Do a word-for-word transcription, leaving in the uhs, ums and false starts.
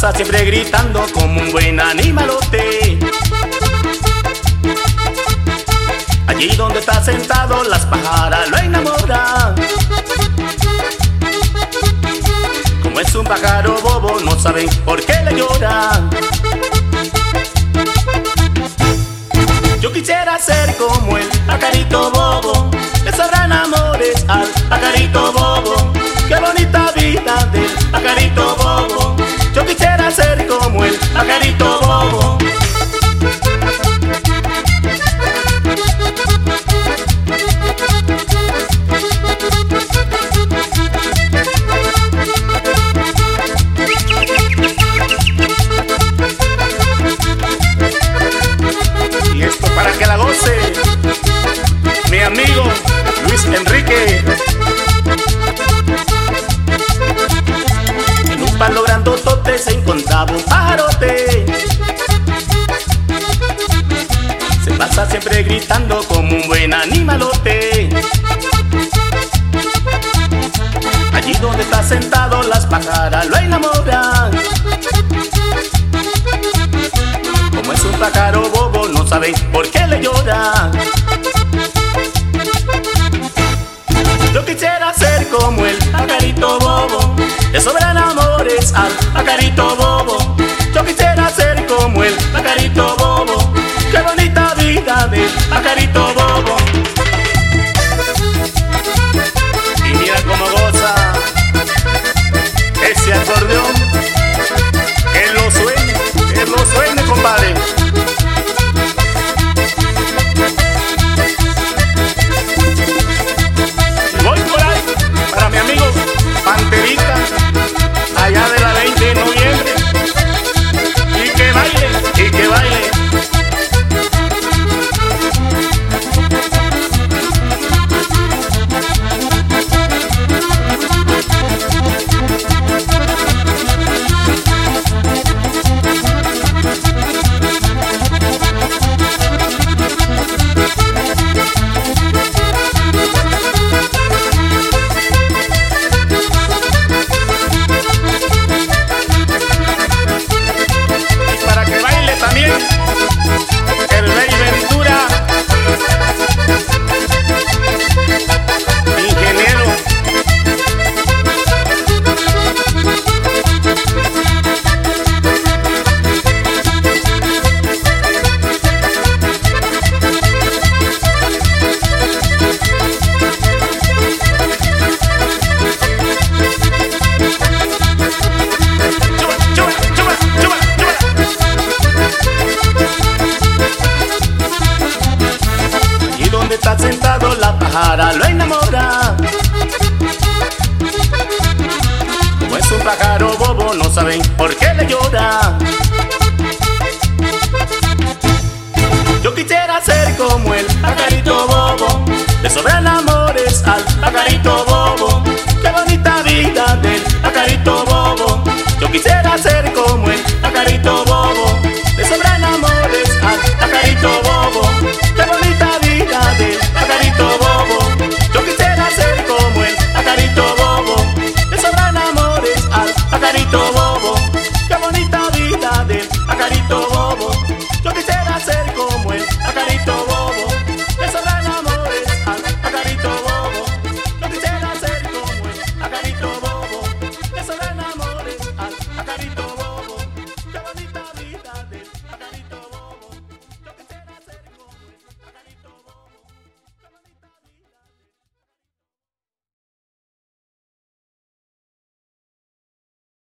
pasa siempre gritando como un buen animalote. Allí donde está sentado las pájaras lo enamoran. Como es un pájaro bobo no saben por qué le lloran. Yo quisiera ser como el pajarito bobo, le sobran amores al pajarito bobo. Qué bonita vida del pajarito bobo. Yo quisiera ser como el pajarito bobo. Y esto para que la goce mi amigo Luis Enrique. En un palo grandotote se encontraba un pajarote. Se pasa siempre gritando como un buen animalote. Allí donde está sentado las pájaras lo enamoran. Como es un pájaro bobo no saben por qué le lloran. Yo quisiera ser como el pajarito bobo, le sobran amores al pajarito bobo. Yo quisiera ser como el pajarito bobo. Qué bonita vida del pajarito bobo. Y mira cómo goza ese acordeón. Que lo suene, que lo suene, compadre. Voy por ahí para mi amigo Panterita, allá de la veinte de noviembre. Y que baile, y que baile. El Rey Ventura, ingeniero. Chuba, chuba, chuba, chuba, chuba. Y donde está sentado la pájara lo enamora. Como es un pájaro bobo no saben por qué le llora. Yo quisiera ser como el pajarito bobo, le sobran amores al pajarito bobo. Qué bonita vida del pajarito bobo. Yo quisiera ser como el pajarito bobo, le sobran amores al pajarito bobo. Qué bonita vida del pajarito bobo. Yo quisiera ser como el pajarito bobo, le sobran amores al pajarito bobo. Qué bonita vida del pajarito bobo. Yo quisiera